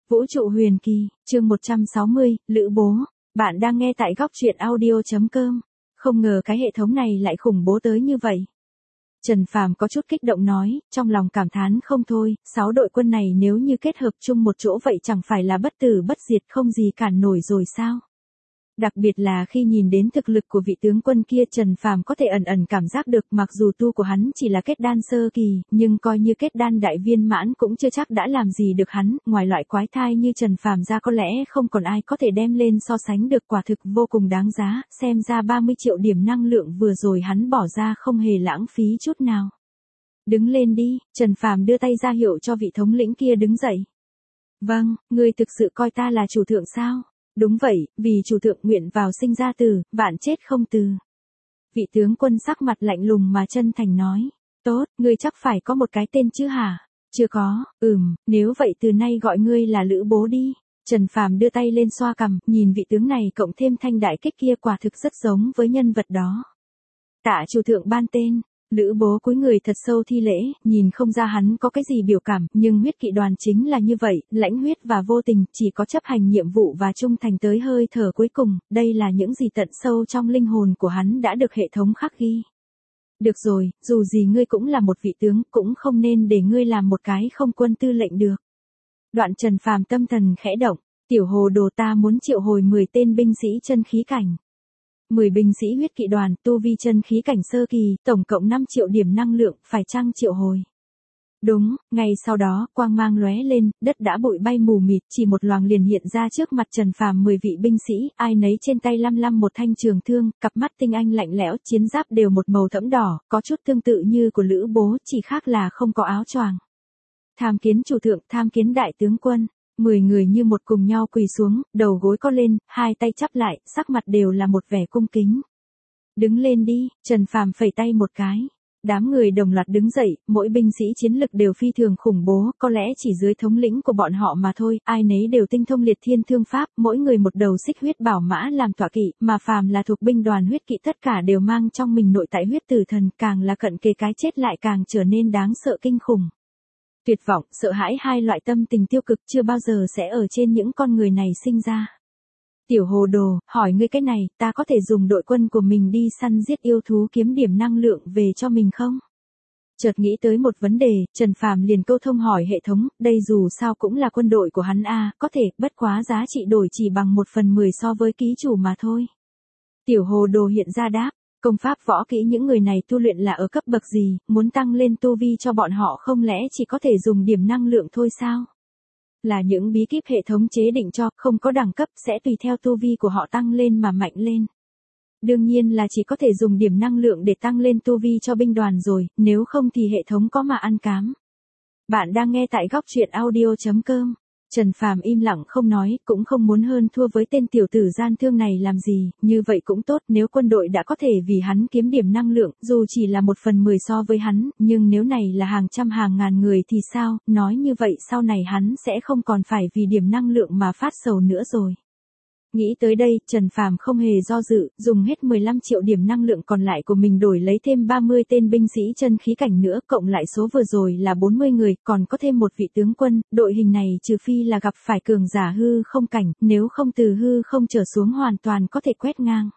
Vũ trụ huyền kỳ, chương 160, Lữ bố. Bạn đang nghe tại góc truyện audio.com. Không ngờ cái hệ thống này lại khủng bố tới như vậy. Trần Phàm có chút kích động nói, trong lòng cảm thán không thôi, 6 đội quân này nếu như kết hợp chung một chỗ vậy chẳng phải là bất tử bất diệt không gì cản nổi rồi sao? Đặc biệt là khi nhìn đến thực lực của vị tướng quân kia, Trần Phàm có thể ẩn ẩn cảm giác được, mặc dù tu của hắn chỉ là kết đan sơ kỳ, nhưng coi như kết đan đại viên mãn cũng chưa chắc đã làm gì được hắn, ngoài loại quái thai như Trần Phàm ra có lẽ không còn ai có thể đem lên so sánh được, quả thực vô cùng đáng giá, xem ra 30 triệu điểm năng lượng vừa rồi hắn bỏ ra không hề lãng phí chút nào. Đứng lên đi, Trần Phàm đưa tay ra hiệu cho vị thống lĩnh kia đứng dậy. Vâng, ngươi thực sự coi ta là chủ thượng sao? Đúng vậy, vì chủ thượng nguyện vào sinh ra tử, vạn chết không từ. Vị tướng quân sắc mặt lạnh lùng mà chân thành nói. Tốt, ngươi chắc phải có một cái tên chứ hả? Chưa có, nếu vậy từ nay gọi ngươi là Lữ bố đi. Trần Phàm đưa tay lên xoa cằm, nhìn vị tướng này cộng thêm thanh đại kích kia quả thực rất giống với nhân vật đó. Tạ chủ thượng ban tên. Lữ bố cúi người thật sâu thi lễ, nhìn không ra hắn có cái gì biểu cảm, nhưng huyết kỵ đoàn chính là như vậy, lãnh huyết và vô tình, chỉ có chấp hành nhiệm vụ và trung thành tới hơi thở cuối cùng, đây là những gì tận sâu trong linh hồn của hắn đã được hệ thống khắc ghi. Được rồi, dù gì ngươi cũng là một vị tướng, cũng không nên để ngươi làm một cái không quân tư lệnh được. Đoạn Trần Phàm tâm thần khẽ động, tiểu hồ đồ ta muốn triệu hồi 10 tên binh sĩ chân khí cảnh. 10 binh sĩ huyết kỵ đoàn, tu vi chân khí cảnh sơ kỳ, tổng cộng 5 triệu điểm năng lượng, phải chăng triệu hồi? Đúng, ngay sau đó, quang mang lóe lên, đất đã bụi bay mù mịt, chỉ một loàng liền hiện ra trước mặt Trần Phàm 10 vị binh sĩ, ai nấy trên tay lăm một thanh trường thương, cặp mắt tinh anh lạnh lẽo, chiến giáp đều một màu thẫm đỏ, có chút tương tự như của Lữ bố, chỉ khác là không có áo choàng. Tham kiến chủ thượng, tham kiến đại tướng quân. 10 người như một cùng nhau quỳ xuống, đầu gối co lên, hai tay chắp lại, sắc mặt đều là một vẻ cung kính. Đứng lên đi, Trần Phàm phẩy tay một cái. Đám người đồng loạt đứng dậy, mỗi binh sĩ chiến lực đều phi thường khủng bố, có lẽ chỉ dưới thống lĩnh của bọn họ mà thôi, ai nấy đều tinh thông liệt thiên thương pháp, mỗi người một đầu xích huyết bảo mã làm tọa kỵ, mà phàm là thuộc binh đoàn huyết kỵ tất cả đều mang trong mình nội tại huyết tử thần, càng là cận kề cái chết lại càng trở nên đáng sợ kinh khủng. Tuyệt vọng, sợ hãi, hai loại tâm tình tiêu cực chưa bao giờ sẽ ở trên những con người này sinh ra. Tiểu hồ đồ, hỏi ngươi cái này, ta có thể dùng đội quân của mình đi săn giết yêu thú kiếm điểm năng lượng về cho mình không? Chợt nghĩ tới một vấn đề, Trần Phàm liền câu thông hỏi hệ thống, đây dù sao cũng là quân đội của hắn a, có thể, bất quá giá trị đổi chỉ bằng 1/10 so với ký chủ mà thôi. Tiểu hồ đồ hiện ra đáp. Công pháp võ kỹ những người này tu luyện là ở cấp bậc gì, muốn tăng lên tu vi cho bọn họ không lẽ chỉ có thể dùng điểm năng lượng thôi sao? Là những bí kíp hệ thống chế định cho, không có đẳng cấp, sẽ tùy theo tu vi của họ tăng lên mà mạnh lên. Đương nhiên là chỉ có thể dùng điểm năng lượng để tăng lên tu vi cho binh đoàn rồi, nếu không thì hệ thống có mà ăn cám. Bạn đang nghe tại góc truyện audio.com. Trần Phàm im lặng không nói, cũng không muốn hơn thua với tên tiểu tử gian thương này làm gì, như vậy cũng tốt, nếu quân đội đã có thể vì hắn kiếm điểm năng lượng, dù chỉ là 1/10 so với hắn, nhưng nếu này là hàng trăm hàng ngàn người thì sao, nói như vậy sau này hắn sẽ không còn phải vì điểm năng lượng mà phát sầu nữa rồi. Nghĩ tới đây, Trần Phàm không hề do dự, dùng hết 15 triệu điểm năng lượng còn lại của mình đổi lấy thêm 30 tên binh sĩ chân khí cảnh nữa, cộng lại số vừa rồi là 40 người, còn có thêm một vị tướng quân, đội hình này trừ phi là gặp phải cường giả hư không cảnh, nếu không từ hư không trở xuống hoàn toàn có thể quét ngang.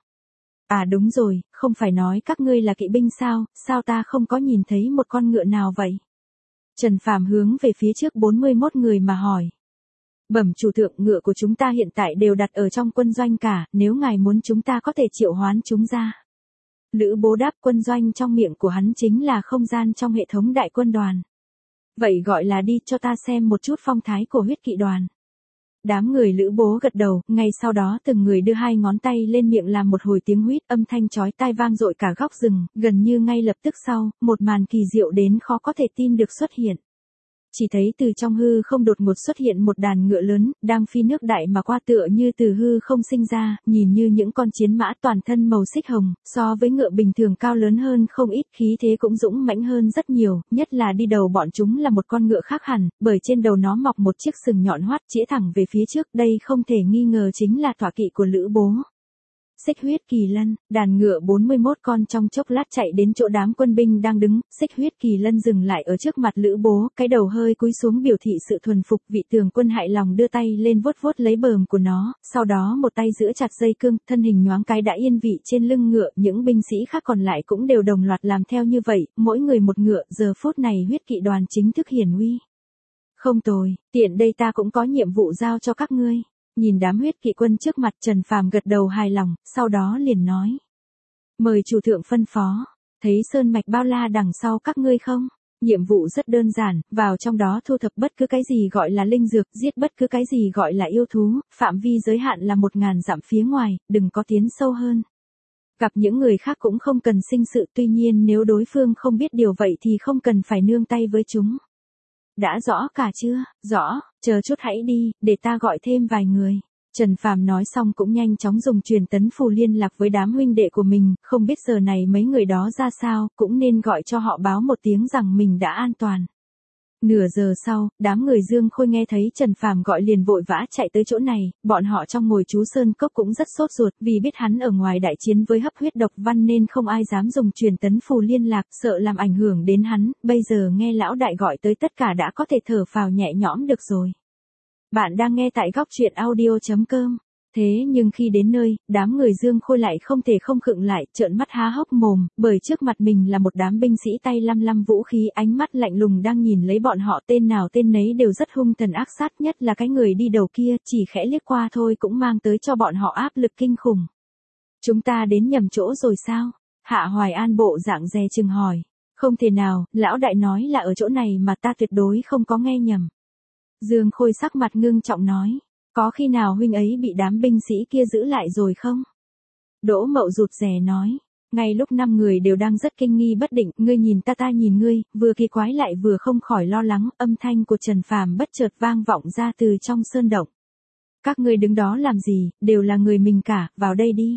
À đúng rồi, không phải nói các ngươi là kỵ binh sao ta không có nhìn thấy một con ngựa nào vậy? Trần Phàm hướng về phía trước 41 người mà hỏi. Bẩm chủ thượng, ngựa của chúng ta hiện tại đều đặt ở trong quân doanh cả, nếu ngài muốn chúng ta có thể triệu hoán chúng ra. Lữ bố đáp, quân doanh trong miệng của hắn chính là không gian trong hệ thống đại quân đoàn. Vậy gọi là đi, cho ta xem một chút phong thái của huyết kỵ đoàn. Đám người Lữ bố gật đầu, ngay sau đó từng người đưa 2 ngón tay lên miệng làm một hồi tiếng huýt, âm thanh chói tai vang dội cả góc rừng, gần như ngay lập tức sau, một màn kỳ diệu đến khó có thể tin được xuất hiện. Chỉ thấy từ trong hư không đột ngột xuất hiện một đàn ngựa lớn, đang phi nước đại mà qua, tựa như từ hư không sinh ra, nhìn như những con chiến mã toàn thân màu xích hồng, so với ngựa bình thường cao lớn hơn không ít, khí thế cũng dũng mãnh hơn rất nhiều, nhất là đi đầu bọn chúng là một con ngựa khác hẳn, bởi trên đầu nó mọc một chiếc sừng nhọn hoắt chĩa thẳng về phía trước, đây không thể nghi ngờ chính là tọa kỵ của Lữ bố. Xích huyết kỳ lân, đàn ngựa 41 con trong chốc lát chạy đến chỗ đám quân binh đang đứng, xích huyết kỳ lân dừng lại ở trước mặt Lữ Bố, cái đầu hơi cúi xuống biểu thị sự thuần phục. Vị tường quân hại lòng đưa tay lên vuốt vuốt lấy bờm của nó, sau đó một tay giữ chặt dây cương, thân hình nhoáng cái đã yên vị trên lưng ngựa. Những binh sĩ khác còn lại cũng đều đồng loạt làm theo như vậy, mỗi người một ngựa. Giờ phút này huyết kỵ đoàn chính thức hiển uy. Không tồi, tiện đây ta cũng có nhiệm vụ giao cho các ngươi. Nhìn đám huyết kỵ quân trước mặt, Trần Phàm gật đầu hài lòng, sau đó liền nói. Mời chủ thượng phân phó, thấy sơn mạch bao la đằng sau các ngươi không? Nhiệm vụ rất đơn giản, vào trong đó thu thập bất cứ cái gì gọi là linh dược, giết bất cứ cái gì gọi là yêu thú, phạm vi giới hạn là 1000 dặm phía ngoài, đừng có tiến sâu hơn. Gặp những người khác cũng không cần sinh sự, tuy nhiên nếu đối phương không biết điều vậy thì không cần phải nương tay với chúng. Đã rõ cả chưa? Rõ, chờ chút hãy đi, để ta gọi thêm vài người. Trần Phàm nói xong cũng nhanh chóng dùng truyền tấn phù liên lạc với đám huynh đệ của mình, không biết giờ này mấy người đó ra sao, cũng nên gọi cho họ báo một tiếng rằng mình đã an toàn. Nửa giờ sau, đám người Dương Khôi nghe thấy Trần Phàm gọi liền vội vã chạy tới chỗ này, bọn họ trong ngồi chú Sơn Cốc cũng rất sốt ruột vì biết hắn ở ngoài đại chiến với hấp huyết độc văn nên không ai dám dùng truyền tấn phù liên lạc, sợ làm ảnh hưởng đến hắn. Bây giờ nghe lão đại gọi tới tất cả đã có thể thở phào nhẹ nhõm được rồi. Bạn đang nghe tại góc truyện audio.com. Thế nhưng khi đến nơi, đám người Dương Khôi lại không thể không khựng lại, trợn mắt há hốc mồm, bởi trước mặt mình là một đám binh sĩ tay lăm lăm vũ khí, ánh mắt lạnh lùng đang nhìn lấy bọn họ, tên nào tên nấy đều rất hung thần ác sát, nhất là cái người đi đầu kia, chỉ khẽ liếc qua thôi cũng mang tới cho bọn họ áp lực kinh khủng. Chúng ta đến nhầm chỗ rồi sao? Hạ Hoài An bộ dạng dè chừng hỏi. Không thể nào, lão đại nói là ở chỗ này mà ta tuyệt đối không có nghe nhầm. Dương Khôi sắc mặt ngưng trọng nói. Có khi nào huynh ấy bị đám binh sĩ kia giữ lại rồi không? Đỗ Mậu rụt rè nói. Ngay lúc 5 người đều đang rất kinh nghi bất định, ngươi nhìn ta nhìn ngươi, vừa kỳ quái lại vừa không khỏi lo lắng, âm thanh của Trần Phàm bất chợt vang vọng ra từ trong sơn động. Các ngươi đứng đó làm gì, đều là người mình cả, vào đây đi.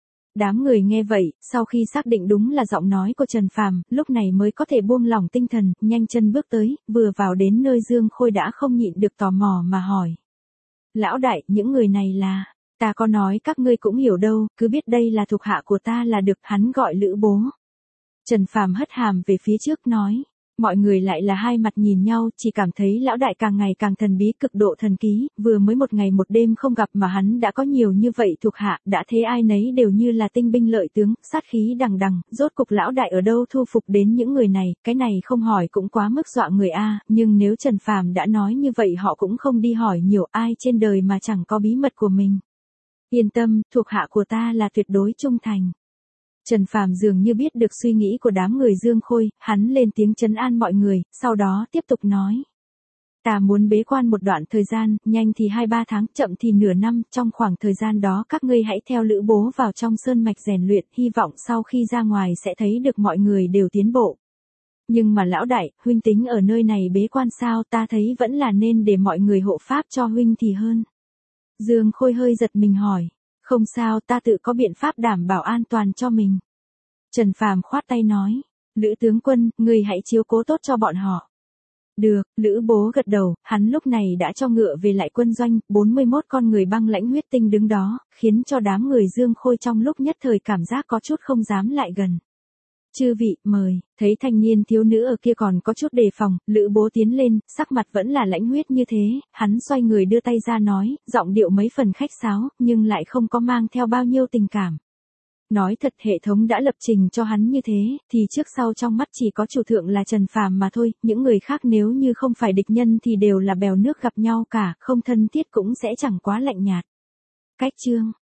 Đám người nghe vậy, sau khi xác định đúng là giọng nói của Trần Phàm, lúc này mới có thể buông lỏng tinh thần, nhanh chân bước tới, vừa vào đến nơi Dương Khôi đã không nhịn được tò mò mà hỏi. Lão đại, những người này là, ta có nói các ngươi cũng hiểu đâu, cứ biết đây là thuộc hạ của ta là được. Hắn gọi Lữ Bố. Trần Phàm hất hàm về phía trước nói. Mọi người lại là hai mặt nhìn nhau, chỉ cảm thấy lão đại càng ngày càng thần bí, cực độ thần ký, vừa mới một ngày một đêm không gặp mà hắn đã có nhiều như vậy thuộc hạ, đã thế ai nấy đều như là tinh binh lợi tướng, sát khí đằng đằng, rốt cục lão đại ở đâu thu phục đến những người này, cái này không hỏi cũng quá mức dọa người a, nhưng nếu Trần Phàm đã nói như vậy họ cũng không đi hỏi nhiều, ai trên đời mà chẳng có bí mật của mình. Yên tâm, thuộc hạ của ta là tuyệt đối trung thành. Trần Phàm dường như biết được suy nghĩ của đám người Dương Khôi, hắn lên tiếng trấn an mọi người, sau đó tiếp tục nói. Ta muốn bế quan một đoạn thời gian, nhanh thì 2-3 tháng, chậm thì nửa năm, trong khoảng thời gian đó các ngươi hãy theo Lữ Bố vào trong sơn mạch rèn luyện, hy vọng sau khi ra ngoài sẽ thấy được mọi người đều tiến bộ. Nhưng mà lão đại, huynh tính ở nơi này bế quan sao, ta thấy vẫn là nên để mọi người hộ pháp cho huynh thì hơn. Dương Khôi hơi giật mình hỏi. Không sao, ta tự có biện pháp đảm bảo an toàn cho mình. Trần Phàm khoát tay nói. Lữ tướng quân, người hãy chiếu cố tốt cho bọn họ. Được, Lữ Bố gật đầu, hắn lúc này đã cho ngựa về lại quân doanh, 41 con người băng lãnh huyết tinh đứng đó, khiến cho đám người Dương Khôi trong lúc nhất thời cảm giác có chút không dám lại gần. Chư vị, mời, thấy thanh niên thiếu nữ ở kia còn có chút đề phòng, Lữ Bố tiến lên, sắc mặt vẫn là lãnh huyết như thế, hắn xoay người đưa tay ra nói, giọng điệu mấy phần khách sáo, nhưng lại không có mang theo bao nhiêu tình cảm. Nói thật, hệ thống đã lập trình cho hắn như thế, thì trước sau trong mắt chỉ có chủ thượng là Trần Phàm mà thôi, những người khác nếu như không phải địch nhân thì đều là bèo nước gặp nhau cả, không thân thiết cũng sẽ chẳng quá lạnh nhạt. Cách chương